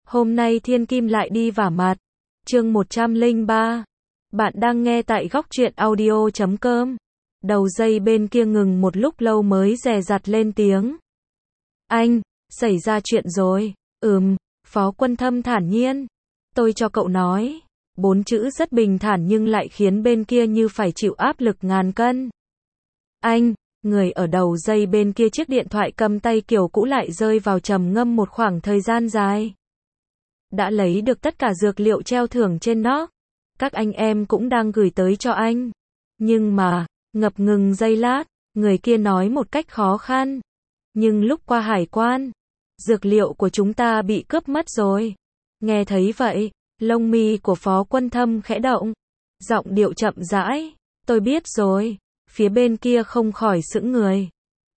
Hôm nay thiên kim lại đi vả mặt. Chương 103. Bạn đang nghe tại góc truyện audio.com. Đầu dây bên kia ngừng một lúc lâu mới dè dặt lên tiếng. Anh, xảy ra chuyện rồi. Phó Quân Thâm thản nhiên. Tôi cho cậu nói. 4 chữ rất bình thản nhưng lại khiến bên kia như phải chịu áp lực ngàn cân. Anh, người ở đầu dây bên kia chiếc điện thoại cầm tay kiểu cũ lại rơi vào trầm ngâm một khoảng thời gian dài. Đã lấy được tất cả dược liệu treo thưởng trên nó. Các anh em cũng đang gửi tới cho anh. Nhưng mà, ngập ngừng giây lát, người kia nói một cách khó khăn. Nhưng lúc qua hải quan, dược liệu của chúng ta bị cướp mất rồi. Nghe thấy vậy, lông mi của Phó Quân Thâm khẽ động. Giọng điệu chậm rãi. Tôi biết rồi. Phía bên kia không khỏi sững người.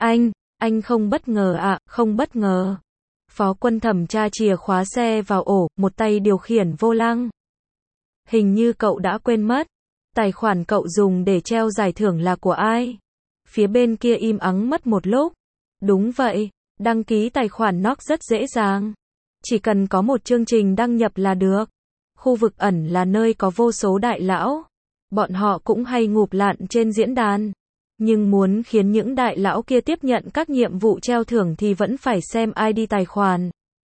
Anh không bất ngờ ạ, không bất ngờ. Phó Quân Thẩm tra chìa khóa xe vào ổ, một tay điều khiển vô lăng. Hình như cậu đã quên mất. Tài khoản cậu dùng để treo giải thưởng là của ai? Phía bên kia im ắng mất một lúc. Đúng vậy, đăng ký tài khoản NOC rất dễ dàng. Chỉ cần có một chương trình đăng nhập là được. Khu vực ẩn là nơi có vô số đại lão. Bọn họ cũng hay ngụp lặn trên diễn đàn. Nhưng muốn khiến những đại lão kia tiếp nhận các nhiệm vụ treo thưởng thì vẫn phải xem ID tài khoản.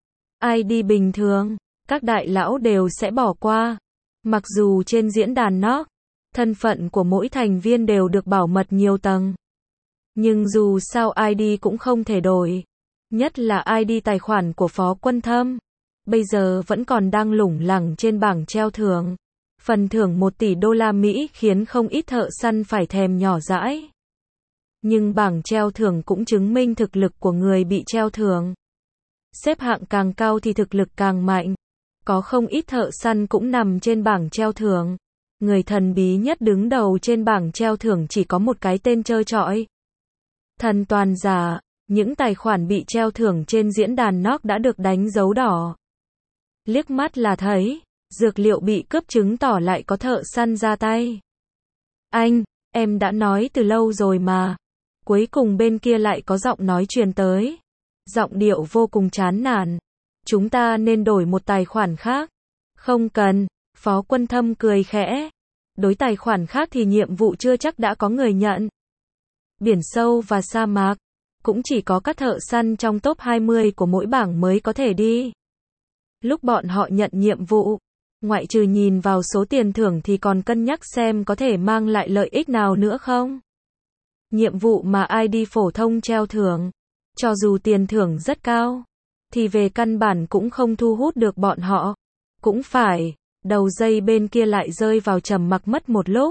ID bình thường, các đại lão đều sẽ bỏ qua. Mặc dù trên diễn đàn NOC, thân phận của mỗi thành viên đều được bảo mật nhiều tầng. Nhưng dù sao ID cũng không thể đổi. Nhất là ID tài khoản của Phó Quân Thâm. Bây giờ vẫn còn đang lủng lẳng trên bảng treo thưởng. Phần thưởng 1 tỷ đô la Mỹ khiến không ít thợ săn phải thèm nhỏ dãi. Nhưng bảng treo thưởng cũng chứng minh thực lực của người bị treo thưởng. Xếp hạng càng cao thì thực lực càng mạnh. Có không ít thợ săn cũng nằm trên bảng treo thưởng. Người thần bí nhất đứng đầu trên bảng treo thưởng chỉ có một cái tên trơ trọi. Thần toàn giả, những tài khoản bị treo thưởng trên diễn đàn NOC đã được đánh dấu đỏ. Liếc mắt là thấy, dược liệu bị cướp chứng tỏ lại có thợ săn ra tay. Anh, em đã nói từ lâu rồi mà. Cuối cùng bên kia lại có giọng nói truyền tới. Giọng điệu vô cùng chán nản. Chúng ta nên đổi một tài khoản khác. Không cần, Phó Quân Thâm cười khẽ. Đối tài khoản khác thì nhiệm vụ chưa chắc đã có người nhận. Biển sâu và sa mạc, cũng chỉ có các thợ săn trong top 20 của mỗi bảng mới có thể đi. Lúc bọn họ nhận nhiệm vụ, ngoại trừ nhìn vào số tiền thưởng thì còn cân nhắc xem có thể mang lại lợi ích nào nữa không. Nhiệm vụ mà ID phổ thông treo thưởng, cho dù tiền thưởng rất cao, thì về căn bản cũng không thu hút được bọn họ. Cũng phải, đầu dây bên kia lại rơi vào trầm mặc mất một lúc.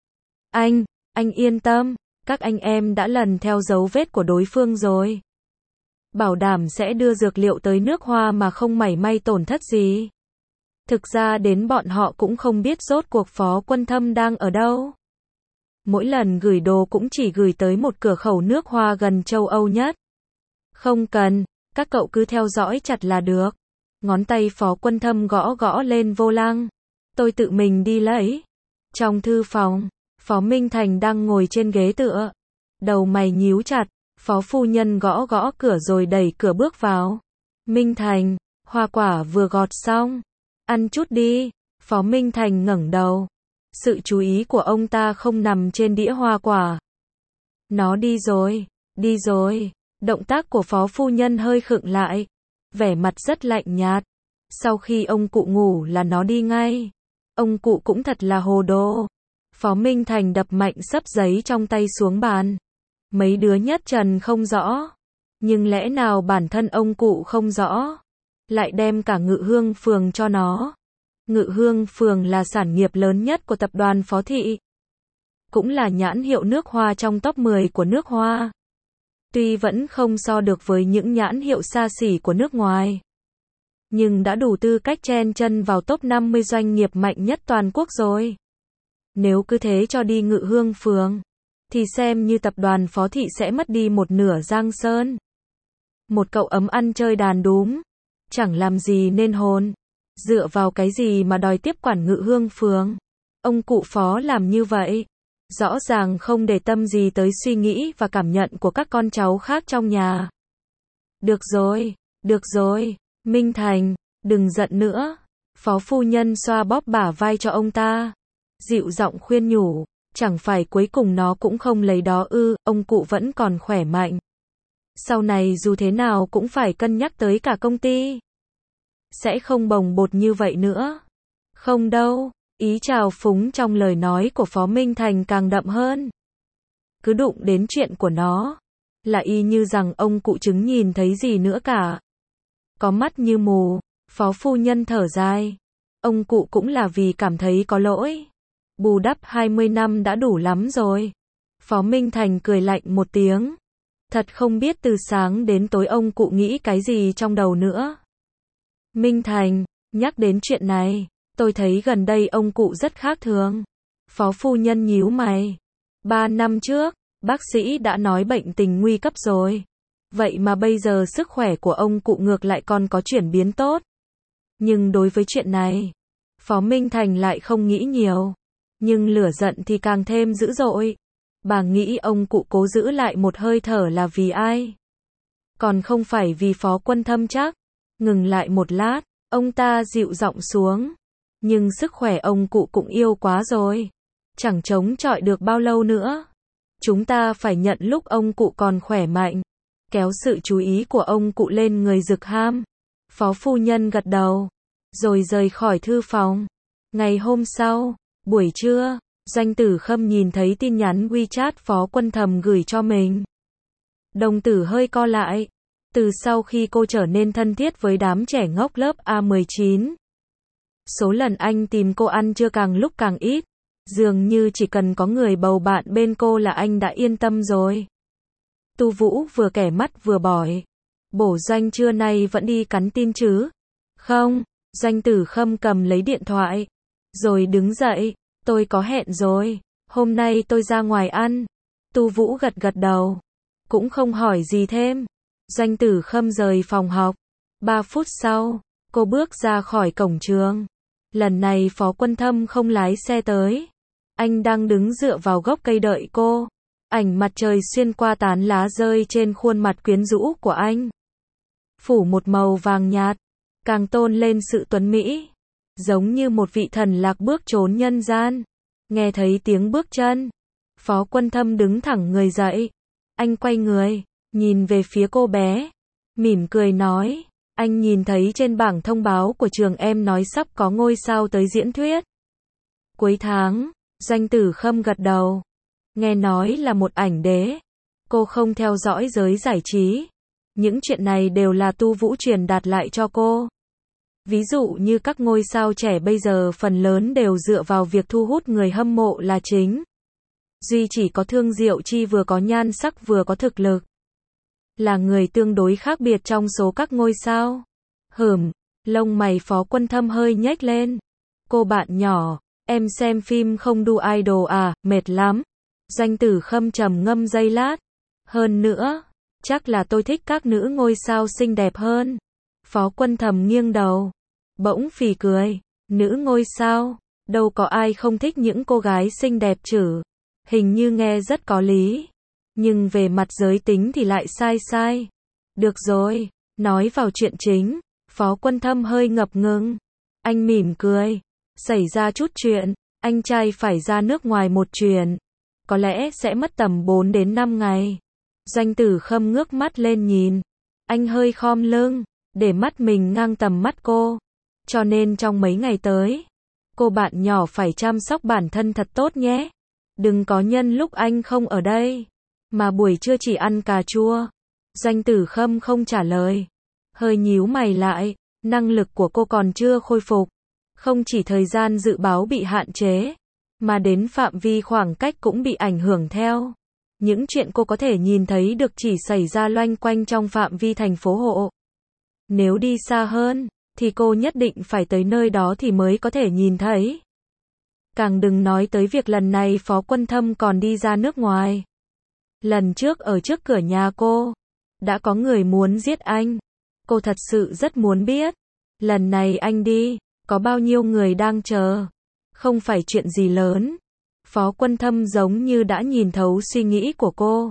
Anh yên tâm, các anh em đã lần theo dấu vết của đối phương rồi. Bảo đảm sẽ đưa dược liệu tới nước Hoa mà không mảy may tổn thất gì. Thực ra đến bọn họ cũng không biết rốt cuộc Phó Quân Thâm đang ở đâu. Mỗi lần gửi đồ cũng chỉ gửi tới một cửa khẩu nước Hoa gần châu Âu nhất. Không cần, các cậu cứ theo dõi chặt là được. Ngón tay Phó Quân Thâm gõ gõ lên vô lăng. Tôi tự mình đi lấy. Trong thư phòng, Phó Minh Thành đang ngồi trên ghế tựa. Đầu mày nhíu chặt, Phó phu nhân gõ gõ cửa rồi đẩy cửa bước vào. Minh Thành, hoa quả vừa gọt xong. Ăn chút đi. Phó Minh Thành ngẩng đầu. Sự chú ý của ông ta không nằm trên đĩa hoa quả. Nó đi rồi. Động tác của Phó phu nhân hơi khựng lại. Vẻ mặt rất lạnh nhạt. Sau khi ông cụ ngủ là nó đi ngay. Ông cụ cũng thật là hồ đồ. Phó Minh Thành đập mạnh xấp giấy trong tay xuống bàn. Mấy đứa nhất trần không rõ. Nhưng lẽ nào bản thân ông cụ không rõ? Lại đem cả Ngự Hương Phường cho nó. Ngự Hương Phường là sản nghiệp lớn nhất của tập đoàn Phó Thị. Cũng là nhãn hiệu nước Hoa trong top 10 của nước Hoa. Tuy vẫn không so được với những nhãn hiệu xa xỉ của nước ngoài. Nhưng đã đủ tư cách chen chân vào top 50 doanh nghiệp mạnh nhất toàn quốc rồi. Nếu cứ thế cho đi Ngự Hương Phường, thì xem như tập đoàn Phó Thị sẽ mất đi một nửa Giang Sơn. Một cậu ấm ăn chơi đàn đúm, chẳng làm gì nên hồn. Dựa vào cái gì mà đòi tiếp quản Ngự Hương Phường? Ông cụ Phó làm như vậy, rõ ràng không để tâm gì tới suy nghĩ và cảm nhận của các con cháu khác trong nhà. Được rồi, Minh Thành, Đừng giận nữa. Phó phu nhân xoa bóp bả vai cho ông ta. Dịu giọng khuyên nhủ. Chẳng phải cuối cùng nó cũng không lấy đó ư, ông cụ vẫn còn khỏe mạnh. Sau này dù thế nào cũng phải cân nhắc tới cả công ty. Sẽ không bồng bột như vậy nữa. Không đâu, ý trào phúng trong lời nói của Phó Minh Thành càng đậm hơn. Cứ đụng đến chuyện của nó, là y như rằng ông cụ chứng nhìn thấy gì nữa cả. Có mắt như mù, Phó phu nhân thở dài. Ông cụ cũng là vì cảm thấy có lỗi. Bù đắp 20 năm đã đủ lắm rồi. Phó Minh Thành cười lạnh một tiếng. Thật không biết từ sáng đến tối ông cụ nghĩ cái gì trong đầu nữa. Minh Thành, nhắc đến chuyện này, tôi thấy gần đây ông cụ rất khác thường. Phó phu nhân nhíu mày. 3 năm trước, bác sĩ đã nói bệnh tình nguy cấp rồi. Vậy mà bây giờ sức khỏe của ông cụ ngược lại còn có chuyển biến tốt. Nhưng đối với chuyện này, Phó Minh Thành lại không nghĩ nhiều. Nhưng lửa giận thì càng thêm dữ dội. Bà nghĩ ông cụ cố giữ lại một hơi thở là vì ai? Còn không phải vì Phó Quân Thâm chắc. Ngừng lại một lát, ông ta dịu giọng xuống. Nhưng sức khỏe ông cụ cũng yêu quá rồi. Chẳng chống chọi được bao lâu nữa. Chúng ta phải nhận lúc ông cụ còn khỏe mạnh. Kéo sự chú ý của ông cụ lên người Dực Ham. Phó phu nhân gật đầu. Rồi rời khỏi thư phòng. Ngày hôm sau, buổi trưa, Doanh Tử Khâm nhìn thấy tin nhắn WeChat Phó Quân Thầm gửi cho mình. Đồng tử hơi co lại. Từ sau khi cô trở nên thân thiết với đám trẻ ngốc lớp A19, số lần anh tìm cô ăn trưa càng lúc càng ít. Dường như chỉ cần có người bầu bạn bên cô là anh đã yên tâm rồi. Tu Vũ vừa kẻ mắt vừa bỏi. Bổ Doanh trưa nay vẫn đi cắn tin chứ? Không, Doanh Tử Khâm cầm lấy điện thoại. Rồi đứng dậy. Tôi có hẹn rồi. Hôm nay tôi ra ngoài ăn. Tu Vũ gật gật đầu. Cũng không hỏi gì thêm. Doanh Tử Khâm rời phòng học. 3 phút sau, cô bước ra khỏi cổng trường. Lần này Phó Quân Thâm không lái xe tới. Anh đang đứng dựa vào gốc cây đợi cô. Ảnh mặt trời xuyên qua tán lá rơi trên khuôn mặt quyến rũ của anh. Phủ một màu vàng nhạt, càng tôn lên sự tuấn mỹ. Giống như một vị thần lạc bước trốn nhân gian. Nghe thấy tiếng bước chân, Phó Quân Thâm đứng thẳng người dậy. Anh quay người, nhìn về phía cô bé. Mỉm cười nói, anh nhìn thấy trên bảng thông báo của trường em nói sắp có ngôi sao tới diễn thuyết. Cuối tháng, Doanh Tử Khâm gật đầu. Nghe nói là một ảnh đế. Cô không theo dõi giới giải trí. Những chuyện này đều là Tu Vũ truyền đạt lại cho cô. Ví dụ như các ngôi sao trẻ bây giờ phần lớn đều dựa vào việc thu hút người hâm mộ là chính. Duy chỉ có Thương Diệu Chi vừa có nhan sắc vừa có thực lực. Là người tương đối khác biệt trong số các ngôi sao. Lông mày Phó Quân Thâm hơi nhếch lên. Cô bạn nhỏ, em xem phim không đu idol à, mệt lắm. Doanh Tử Khâm trầm ngâm giây lát. Hơn nữa, chắc là tôi thích các nữ ngôi sao xinh đẹp hơn. Phó Quân Thâm nghiêng đầu. Bỗng phì cười. Nữ ngôi sao, đâu có ai không thích những cô gái xinh đẹp chứ. Hình như nghe rất có lý. Nhưng về mặt giới tính thì lại sai. Được rồi, nói vào chuyện chính. Phó Quân Thâm hơi ngập ngừng. Anh mỉm cười. Xảy ra chút chuyện, anh trai phải ra nước ngoài một chuyến. Có lẽ sẽ mất tầm 4 đến 5 ngày. Doanh Tử Khâm ngước mắt lên nhìn. Anh hơi khom lưng, để mắt mình ngang tầm mắt cô. Cho nên trong mấy ngày tới, cô bạn nhỏ phải chăm sóc bản thân thật tốt nhé. Đừng có nhân lúc anh không ở đây, mà buổi trưa chỉ ăn cà chua. Doanh Tử Khâm không trả lời. Hơi nhíu mày lại, năng lực của cô còn chưa khôi phục. Không chỉ thời gian dự báo bị hạn chế, mà đến phạm vi khoảng cách cũng bị ảnh hưởng theo. Những chuyện cô có thể nhìn thấy được chỉ xảy ra loanh quanh trong phạm vi thành phố hộ. Nếu đi xa hơn, thì cô nhất định phải tới nơi đó thì mới có thể nhìn thấy. Càng đừng nói tới việc lần này Phó Quân Thâm còn đi ra nước ngoài. Lần trước ở trước cửa nhà cô, đã có người muốn giết anh. Cô thật sự rất muốn biết, lần này anh đi, có bao nhiêu người đang chờ. Không phải chuyện gì lớn. Phó Quân Thâm giống như đã nhìn thấu suy nghĩ của cô.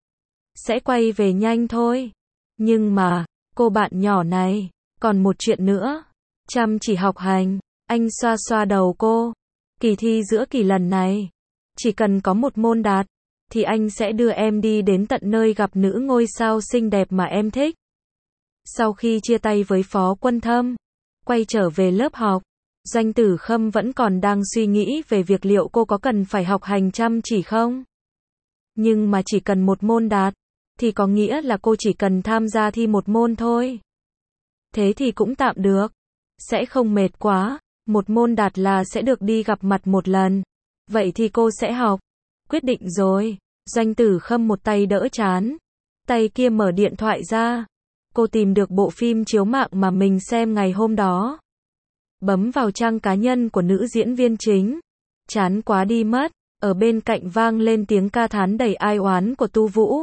Sẽ quay về nhanh thôi. Nhưng mà, cô bạn nhỏ này, còn một chuyện nữa. chăm chỉ học hành. Anh xoa xoa đầu cô. Kỳ thi giữa kỳ lần này, chỉ cần có một môn đạt, thì anh sẽ đưa em đi đến tận nơi gặp nữ ngôi sao xinh đẹp mà em thích. Sau khi chia tay với Phó Quân Thâm, quay trở về lớp học, Doanh Tử Khâm vẫn còn đang suy nghĩ về việc liệu cô có cần phải học hành chăm chỉ không? Nhưng mà chỉ cần một môn đạt, thì có nghĩa là cô chỉ cần tham gia thi một môn thôi. Thế thì cũng tạm được. Sẽ không mệt quá. Một môn đạt là sẽ được đi gặp mặt một lần. Vậy thì cô sẽ học. Quyết định rồi. Doanh Tử Khâm một tay đỡ trán, tay kia mở điện thoại ra. Cô tìm được bộ phim chiếu mạng mà mình xem ngày hôm đó. Bấm vào trang cá nhân của nữ diễn viên chính. Chán quá đi mất. Ở bên cạnh vang lên tiếng ca thán đầy ai oán của Tu Vũ.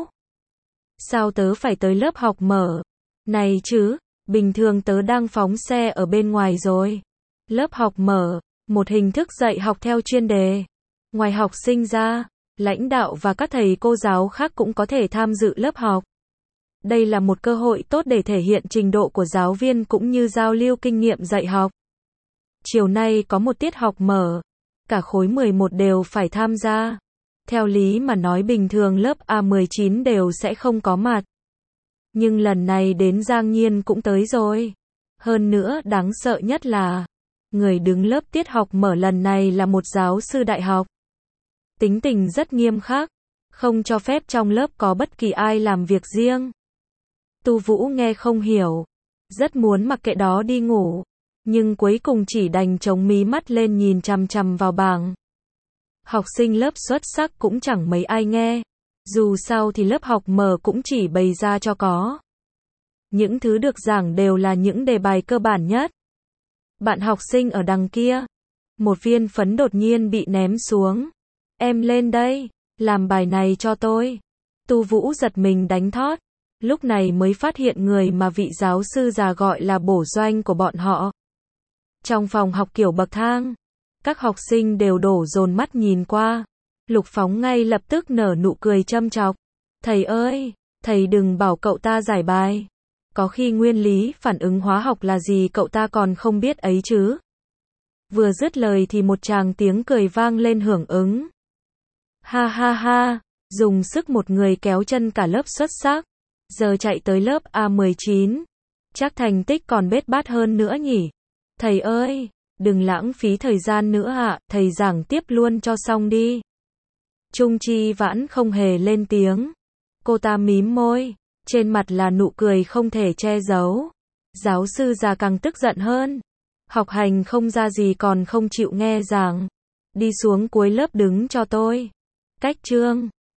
Sao tớ phải tới lớp học mở? Này chứ, bình thường tớ đang phóng xe ở bên ngoài rồi. Lớp học mở, một hình thức dạy học theo chuyên đề. Ngoài học sinh ra, lãnh đạo và các thầy cô giáo khác cũng có thể tham dự lớp học. Đây là một cơ hội tốt để thể hiện trình độ của giáo viên cũng như giao lưu kinh nghiệm dạy học. Chiều nay có một tiết học mở. Cả khối 11 đều phải tham gia. Theo lý mà nói bình thường lớp A19 đều sẽ không có mặt. Nhưng lần này đến Giang Nhiên cũng tới rồi. Hơn nữa đáng sợ nhất là người đứng lớp tiết học mở lần này là một giáo sư đại học. Tính tình rất nghiêm khắc, không cho phép trong lớp có bất kỳ ai làm việc riêng. Tu Vũ nghe không hiểu, rất muốn mặc kệ đó đi ngủ, nhưng cuối cùng chỉ đành chống mí mắt lên nhìn chằm chằm vào bảng. Học sinh lớp xuất sắc cũng chẳng mấy ai nghe, dù sao thì lớp học mở cũng chỉ bày ra cho có. Những thứ được giảng đều là những đề bài cơ bản nhất. Bạn học sinh ở đằng kia, một viên phấn đột nhiên bị ném xuống. Em lên đây, làm bài này cho tôi. Tu Vũ giật mình đánh thót, lúc này mới phát hiện người mà vị giáo sư già gọi là bổ Doanh của bọn họ. Trong phòng học kiểu bậc thang, các học sinh đều đổ dồn mắt nhìn qua. Lục Phóng ngay lập tức nở nụ cười châm chọc. Thầy ơi, thầy đừng bảo cậu ta giải bài. Có khi nguyên lý phản ứng hóa học là gì cậu ta còn không biết ấy chứ. Vừa dứt lời thì một tràng tiếng cười vang lên hưởng ứng. Ha ha ha, dùng sức một người kéo chân cả lớp xuất sắc. Giờ chạy tới lớp A19. Chắc thành tích còn bết bát hơn nữa nhỉ. Thầy ơi, đừng lãng phí thời gian nữa ạ, thầy giảng tiếp luôn cho xong đi. Trung Chi Vãn không hề lên tiếng. Cô ta mím môi, trên mặt là nụ cười không thể che giấu. Giáo sư già càng tức giận hơn. Học hành không ra gì còn không chịu nghe giảng. Đi xuống cuối lớp đứng cho tôi. Cách chương.